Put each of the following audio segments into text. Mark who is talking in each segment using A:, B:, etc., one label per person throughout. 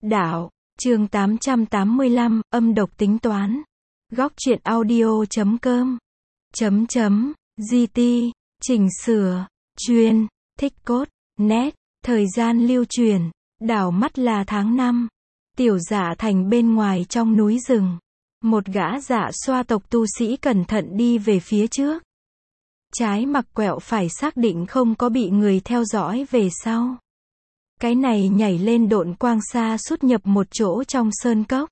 A: Đạo, chương 885, âm độc tính toán. Góc truyện audio.com. GT, chỉnh sửa, chuyên, thích cốt, nét, thời gian lưu truyền, đảo mắt là tháng 5. Tiểu Dạ Thành bên ngoài trong núi rừng. Một gã dạ xoa tộc tu sĩ cẩn thận đi về phía trước. Trái mặc quẹo phải xác định không có bị người theo dõi về sau. Cái này nhảy lên độn quang xa sút nhập một chỗ trong sơn cốc.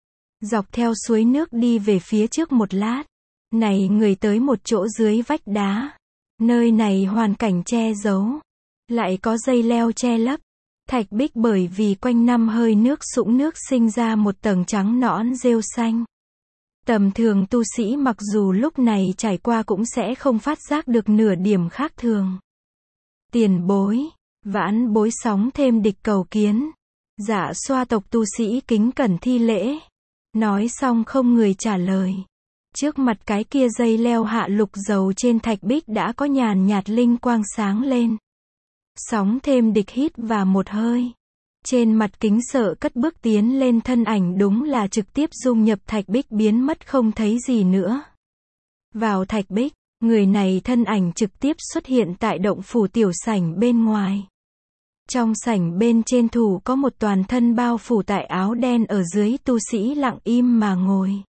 A: Dọc theo suối nước đi về phía trước một lát. Này người tới một chỗ dưới vách đá. Nơi này hoàn cảnh che giấu. Lại có dây leo che lấp. Thạch bích bởi vì quanh năm hơi nước sũng nước sinh ra một tầng trắng nõn rêu xanh. Tầm thường tu sĩ mặc dù lúc này trải qua cũng sẽ không phát giác được nửa điểm khác thường. Tiền bối, vãn bối sóng thêm địch cầu kiến. Dạ xoa tộc tu sĩ kính cẩn thi lễ. Nói xong không người trả lời. Trước mặt cái kia dây leo hạ lục dầu trên thạch bích đã có nhàn nhạt linh quang sáng lên. Sóng thêm địch hít và một hơi. Trên mặt kính sợ cất bước tiến lên, thân ảnh đúng là trực tiếp dung nhập thạch bích biến mất không thấy gì nữa. Vào thạch bích, người này thân ảnh trực tiếp xuất hiện tại động phủ tiểu sảnh bên ngoài. Trong sảnh bên trên thủ có một toàn thân bao phủ tại áo đen ở dưới tu sĩ lặng im mà ngồi.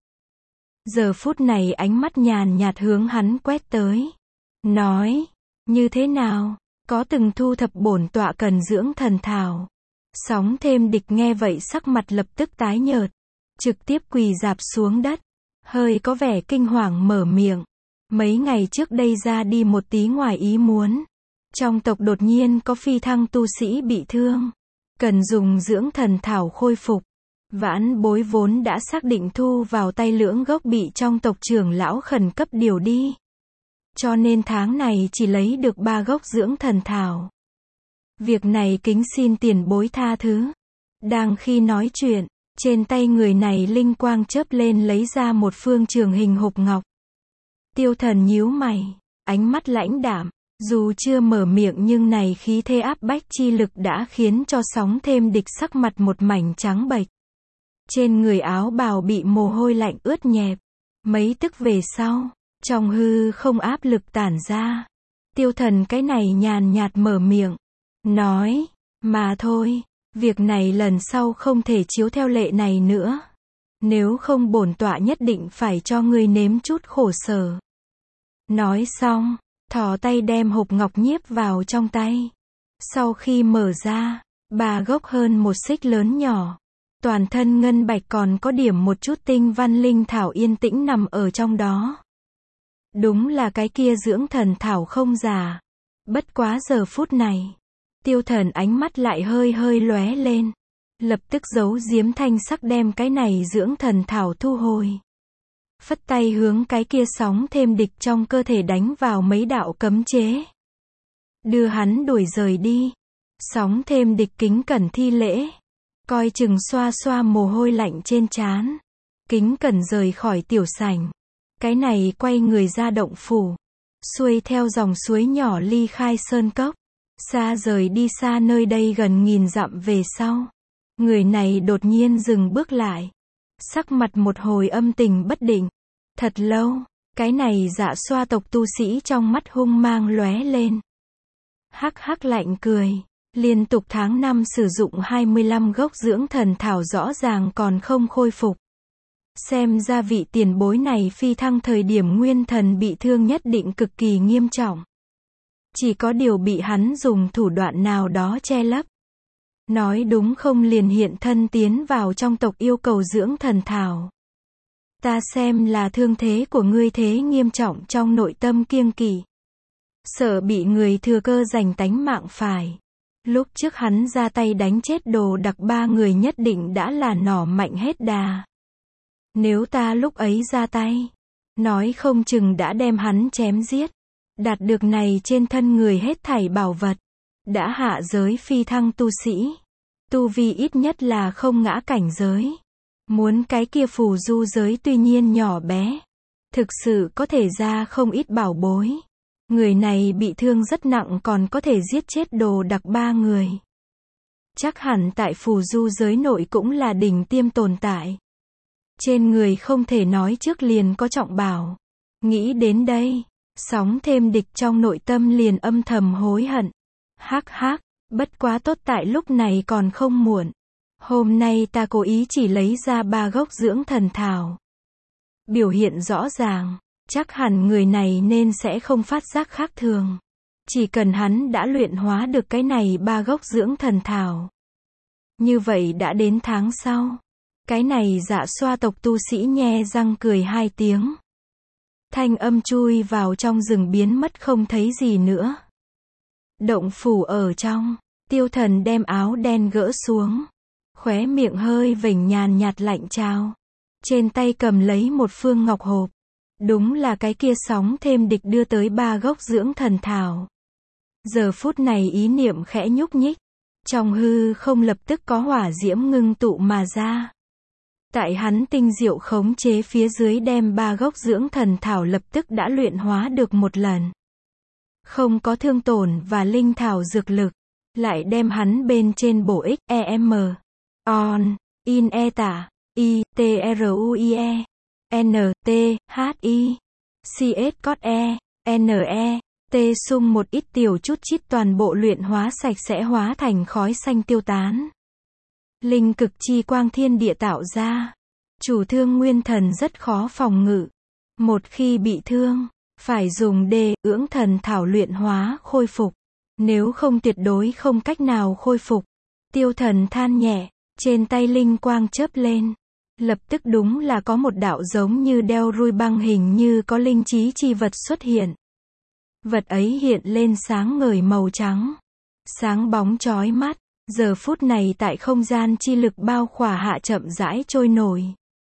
A: Giờ phút này ánh mắt nhàn nhạt hướng hắn quét tới. Nói, như thế nào, có từng thu thập bổn tọa cần dưỡng thần thảo. Sóng thêm địch nghe vậy sắc mặt lập tức tái nhợt. Trực tiếp quỳ rạp xuống đất. Hơi có vẻ kinh hoàng mở miệng. Mấy ngày trước đây ra đi một tí ngoài ý muốn. Trong tộc đột nhiên có phi thăng tu sĩ bị thương. Cần dùng dưỡng thần thảo khôi phục. Vãn bối vốn đã xác định thu vào tay lưỡng gốc bị trong tộc trưởng lão khẩn cấp điều đi. Cho nên tháng này chỉ lấy được 3 gốc dưỡng thần thảo. Việc này kính xin tiền bối tha thứ. Đang khi nói chuyện, trên tay người này linh quang chớp lên lấy ra một phương trường hình hộp ngọc. Tiêu Thần nhíu mày, ánh mắt lãnh đạm, dù chưa mở miệng nhưng này khí thế áp bách chi lực đã khiến cho sóng thêm địch sắc mặt một mảnh trắng bệch. Trên người áo bào bị mồ hôi lạnh ướt nhẹp. Mấy tức về sau, trong hư không áp lực tản ra. Tiêu Thần cái này nhàn nhạt mở miệng. Nói, mà thôi, việc này lần sau không thể chiếu theo lệ này nữa. Nếu không bổn tọa nhất định phải cho ngươi nếm chút khổ sở. Nói xong, thò tay đem hộp ngọc nhiếp vào trong tay. Sau khi mở ra, 3 gốc hơn một xích lớn nhỏ. Toàn thân ngân bạch còn có điểm một chút tinh văn linh thảo yên tĩnh nằm ở trong đó. Đúng là cái kia dưỡng thần thảo không giả. Bất quá giờ phút này. Tiêu Thần ánh mắt lại hơi hơi lóe lên. Lập tức giấu giếm thanh sắc đem cái này dưỡng thần thảo thu hồi. Phất tay hướng cái kia sóng thêm địch trong cơ thể đánh vào mấy đạo cấm chế. Đưa hắn đuổi rời đi. Sóng thêm địch kính cẩn thi lễ. Coi chừng xoa xoa mồ hôi lạnh trên trán. Kính cẩn rời khỏi tiểu sảnh. Cái này quay người ra động phủ. Xuôi theo dòng suối nhỏ ly khai sơn cốc. Xa rời đi xa nơi đây gần 1000 dặm về sau. Người này đột nhiên dừng bước lại. Sắc mặt một hồi âm tình bất định. Thật lâu, cái này dạ xoa tộc tu sĩ trong mắt hung mang lóe lên. Hắc hắc lạnh cười. Liên tục tháng 5 sử dụng 25 gốc dưỡng thần thảo rõ ràng còn không khôi phục. Xem ra vị tiền bối này phi thăng thời điểm nguyên thần bị thương nhất định cực kỳ nghiêm trọng. Chỉ có điều bị hắn dùng thủ đoạn nào đó che lấp. Nói đúng không liền hiện thân tiến vào trong tộc yêu cầu dưỡng thần thảo. Ta xem là thương thế của ngươi thế nghiêm trọng trong nội tâm kiêng kỵ. Sợ bị người thừa cơ giành tánh mạng phải. Lúc trước hắn ra tay đánh chết đồ đặc 3 người nhất định đã là nỏ mạnh hết đà. Nếu ta lúc ấy ra tay, nói không chừng đã đem hắn chém giết. Đạt được này trên thân người hết thảy bảo vật. Đã hạ giới phi thăng tu sĩ. Tu vi ít nhất là không ngã cảnh giới. Muốn cái kia phù du giới tuy nhiên nhỏ bé. Thực sự có thể ra không ít bảo bối. Người này bị thương rất nặng còn có thể giết chết đồ đặc 3 người. Chắc hẳn tại phù du giới nội cũng là đỉnh tiêm tồn tại. Trên người không thể nói trước liền có trọng bảo. Nghĩ đến đây, Sóng Thêm Địch trong nội tâm liền âm thầm hối hận. Hắc hắc, bất quá tốt tại lúc này còn không muộn. Hôm nay ta cố ý chỉ lấy ra 3 gốc dưỡng thần thảo. Biểu hiện rõ ràng, chắc hẳn người này nên sẽ không phát giác khác thường. Chỉ cần hắn đã luyện hóa được cái này 3 gốc dưỡng thần thảo. Như vậy đã đến tháng sau. Cái này Dạ Xoa tộc tu sĩ nhe răng cười 2 tiếng. Thanh âm chui vào trong rừng biến mất không thấy gì nữa. Động phủ ở trong, Tiêu Thần đem áo đen gỡ xuống. Khóe miệng hơi vểnh nhàn nhạt lạnh chao. Trên tay cầm lấy một phương ngọc hộp. Đúng là cái kia Sóng Thêm Địch đưa tới 3 gốc dưỡng thần thảo. Giờ phút này ý niệm khẽ nhúc nhích. Trong hư không lập tức có hỏa diễm ngưng tụ mà ra. Tại hắn tinh diệu khống chế phía dưới đem 3 gốc dưỡng thần thảo lập tức đã luyện hóa được một lần. Không có thương tổn và linh thảo dược lực. Lại đem hắn bên trên bổ ích EM. On, in e tả, I, T R U I E, N, T, H I, C S cos E, N E, T sung một ít tiểu chút chít toàn bộ luyện hóa sạch sẽ hóa thành khói xanh tiêu tán. Linh cực chi quang thiên địa tạo ra. Chủ thương nguyên thần rất khó phòng ngự. Một khi bị thương, phải dùng ưỡng thần thảo luyện hóa khôi phục. Nếu không tuyệt đối không cách nào khôi phục. Tiêu Thần than nhẹ, trên tay linh quang chớp lên. Lập tức đúng là có một đạo giống như đeo ruồi băng hình như có linh trí chi vật xuất hiện. Vật ấy hiện lên sáng ngời màu trắng. Sáng bóng chói mắt. Giờ phút này tại không gian chi lực bao khỏa hạ chậm rãi trôi nổi.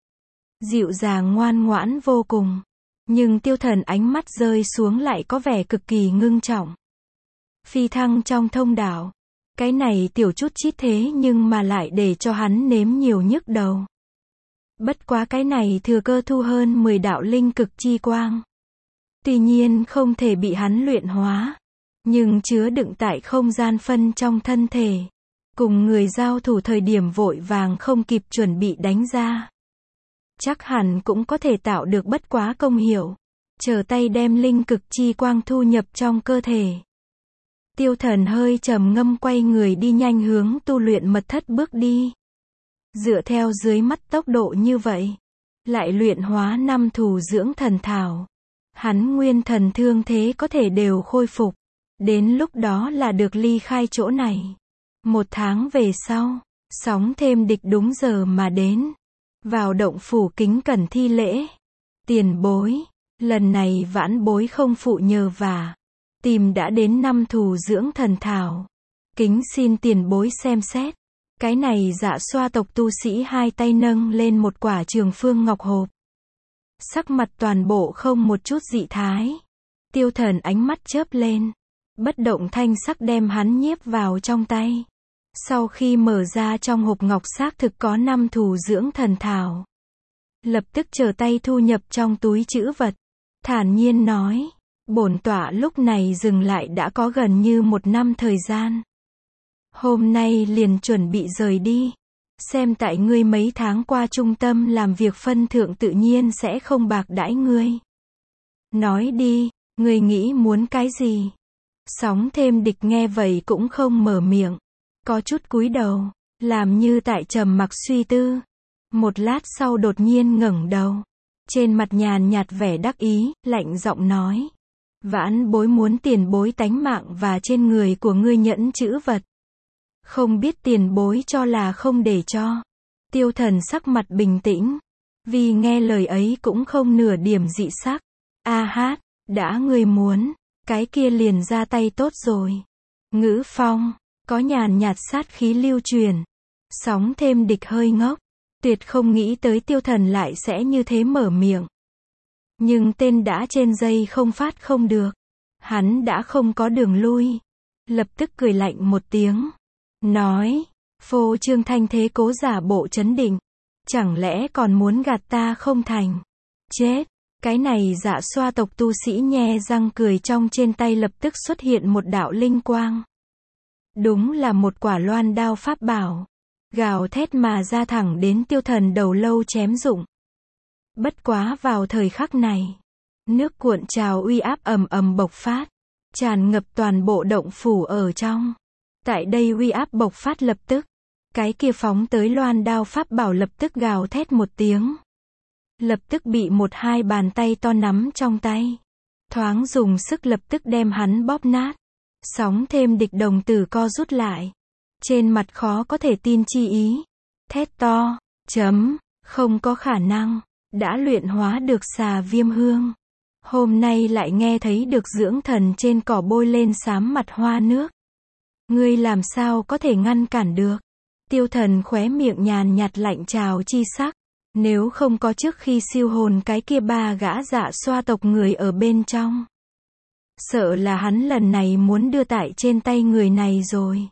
A: Dịu dàng ngoan ngoãn vô cùng. Nhưng Tiêu Thần ánh mắt rơi xuống lại có vẻ cực kỳ ngưng trọng. Phi thăng trong thông đạo. Cái này tiểu chút chít thế nhưng mà lại để cho hắn nếm nhiều nhức đầu. Bất quá cái này thừa cơ thu hơn 10 đạo linh cực chi quang. Tuy nhiên không thể bị hắn luyện hóa. Nhưng chứa đựng tại không gian phân trong thân thể. Cùng người giao thủ thời điểm vội vàng không kịp chuẩn bị đánh ra. Chắc hẳn cũng có thể tạo được bất quá công hiệu. Chờ tay đem linh cực chi quang thu nhập trong cơ thể. Tiêu Thần hơi trầm ngâm quay người đi nhanh hướng tu luyện mật thất bước đi. Dựa theo dưới mắt tốc độ như vậy. Lại luyện hóa 5 thù dưỡng thần thảo. Hắn nguyên thần thương thế có thể đều khôi phục. Đến lúc đó là được ly khai chỗ này. 1 tháng về sau, Sóng Thêm Địch đúng giờ mà đến. Vào động phủ kính cẩn thi lễ. Tiền bối. Lần này vãn bối không phụ nhờ vả. Tìm đã đến 5 thù dưỡng thần thảo. Kính xin tiền bối xem xét. Cái này Dạ Xoa tộc tu sĩ 2 tay nâng lên một quả trường phương ngọc hộp. Sắc mặt toàn bộ không một chút dị thái. Tiêu Thần ánh mắt chớp lên. Bất động thanh sắc đem hắn nhiếp vào trong tay. Sau khi mở ra trong hộp ngọc xác thực có 5 thù dưỡng thần thảo. Lập tức trở tay thu nhập trong túi trữ vật. Thản nhiên nói. Bổn tọa lúc này dừng lại đã có gần như 1 năm thời gian. Hôm nay liền chuẩn bị rời đi. Xem tại ngươi mấy tháng qua trung tâm làm việc phân thượng tự nhiên sẽ không bạc đãi ngươi. Nói đi, ngươi nghĩ muốn cái gì? Sóng Thêm Địch nghe vậy cũng không mở miệng. Có chút cúi đầu, làm như tại trầm mặc suy tư. Một lát sau đột nhiên ngẩng đầu. Trên mặt nhàn nhạt vẻ đắc ý, lạnh giọng nói. Vãn bối muốn tiền bối tánh mạng và trên người của ngươi nhẫn chữ vật. Không biết tiền bối cho là không để cho. Tiêu Thần sắc mặt bình tĩnh. Vì nghe lời ấy cũng không nửa điểm dị sắc. A hát, đã ngươi muốn, cái kia liền ra tay tốt rồi. Ngữ phong, có nhàn nhạt sát khí lưu truyền. Sóng Thêm Địch hơi ngốc. Tuyệt không nghĩ tới Tiêu Thần lại sẽ như thế mở miệng. Nhưng tên đã trên dây không phát không được. Hắn đã không có đường lui. Lập tức cười lạnh một tiếng. Nói, phô trương thanh thế cố giả bộ trấn định. Chẳng lẽ còn muốn gạt ta không thành? Chết, cái này Dạ Xoa tộc tu sĩ nhe răng cười trong trên tay lập tức xuất hiện một đạo linh quang. Đúng là một quả loan đao pháp bảo. Gào thét mà ra thẳng đến tiêu thần đầu lâu chém rụng. Bất quá vào thời khắc này, nước cuộn trào uy áp ầm ầm bộc phát, tràn ngập toàn bộ động phủ ở trong. Tại đây uy áp bộc phát lập tức, cái kia phóng tới loan đao pháp bảo lập tức gào thét một tiếng. Lập tức bị một hai bàn tay to nắm trong tay. Thoáng dùng sức lập tức đem hắn bóp nát. Sóng thêm địch đồng tử co rút lại. Trên mặt khó có thể tin chi ý. Thét to, không có khả năng, đã luyện hóa được xà viêm hương. Hôm nay lại nghe thấy được dưỡng thần trên cỏ bôi lên xám mặt hoa nước. Ngươi làm sao có thể ngăn cản được? Tiêu thần khóe miệng nhàn nhạt lạnh trào chi sắc. Nếu không có trước khi siêu hồn cái kia ba gã dạ xoa tộc người ở bên trong. Sợ là hắn lần này muốn đưa tại trên tay người này rồi.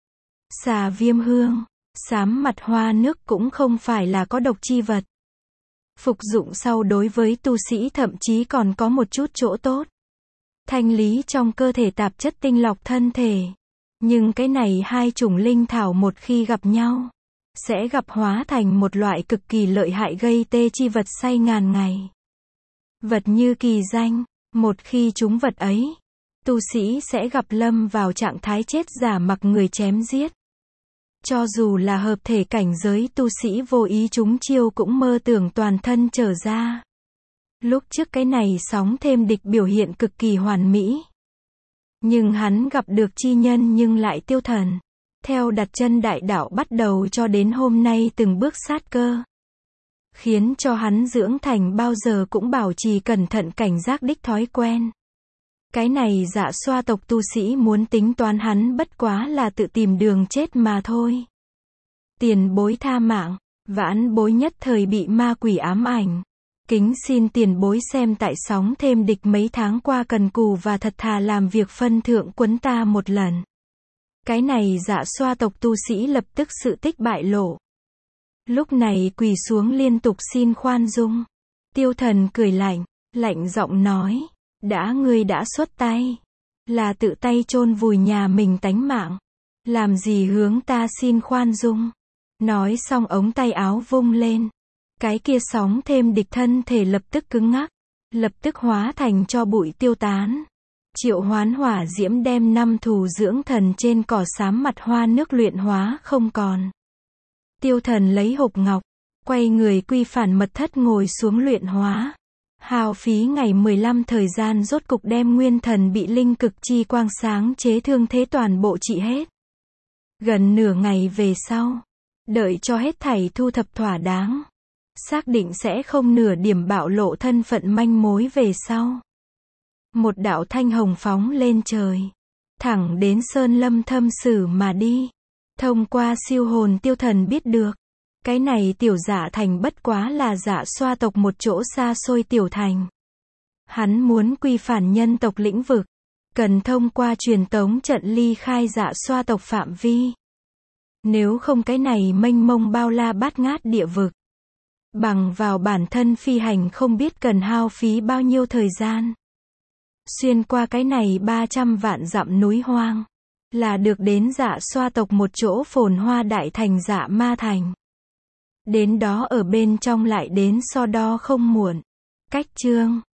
A: Xà viêm hương, xám mặt hoa nước cũng không phải là có độc chi vật. Phục dụng sau đối với tu sĩ thậm chí còn có một chút chỗ tốt. Thanh lý trong cơ thể tạp chất tinh lọc thân thể. Nhưng cái này hai chủng linh thảo một khi gặp nhau, sẽ gặp hóa thành một loại cực kỳ lợi hại gây tê chi vật say ngàn ngày. Vật như kỳ danh, một khi chúng vật ấy, tu sĩ sẽ gặp lâm vào trạng thái chết giả mặc người chém giết. Cho dù là hợp thể cảnh giới tu sĩ vô ý chúng chiêu cũng mơ tưởng toàn thân trở ra. Lúc trước cái này sóng thêm địch biểu hiện cực kỳ hoàn mỹ. Nhưng hắn gặp được chi nhân nhưng lại tiêu thần. Theo đặt chân đại đạo bắt đầu cho đến hôm nay từng bước sát cơ. Khiến cho hắn dưỡng thành bao giờ cũng bảo trì cẩn thận cảnh giác đích thói quen. Cái này dạ xoa tộc tu sĩ muốn tính toán hắn bất quá là tự tìm đường chết mà thôi. Tiền bối tha mạng, vãn bối nhất thời bị ma quỷ ám ảnh. Kính xin tiền bối xem tại sóng thêm địch mấy tháng qua cần cù và thật thà làm việc phân thượng quấn ta một lần. Cái này dạ xoa tộc tu sĩ lập tức sự tích bại lộ. Lúc này quỳ xuống liên tục xin khoan dung. Tiêu thần cười lạnh giọng nói, ngươi đã xuất tay. Là tự tay chôn vùi nhà mình tánh mạng. Làm gì hướng ta xin khoan dung. Nói xong ống tay áo vung lên. Cái kia sóng thêm địch thân thể lập tức cứng ngắc. Lập tức hóa thành cho bụi tiêu tán. Triệu hoán hỏa diễm đem 5 thù dưỡng thần trên cỏ xám mặt hoa nước luyện hóa không còn. Tiêu thần lấy hộp ngọc, quay người quy phản mật thất ngồi xuống luyện hóa. Hao phí ngày 15 thời gian rốt cục đem nguyên thần bị linh cực chi quang sáng chế thương thế toàn bộ trị hết. Gần nửa ngày về sau, đợi cho hết thảy thu thập thỏa đáng. Xác định sẽ không nửa điểm bạo lộ thân phận manh mối về sau. Một đạo thanh hồng phóng lên trời. Thẳng đến Sơn Lâm Thâm Sử mà đi. Thông qua siêu hồn tiêu thần biết được. Cái này tiểu dạ thành bất quá là dạ xoa tộc một chỗ xa xôi tiểu thành. Hắn muốn quy phản nhân tộc lĩnh vực. Cần thông qua truyền tống trận ly khai dạ xoa tộc phạm vi. Nếu không cái này mênh mông bao la bát ngát địa vực. Bằng vào bản thân phi hành không biết cần hao phí bao nhiêu thời gian. Xuyên qua cái này 300 vạn dặm núi hoang. Là được đến dạ xoa tộc một chỗ phồn hoa đại thành dạ ma thành. Đến đó ở bên trong lại đến so đo không muộn. Cách chương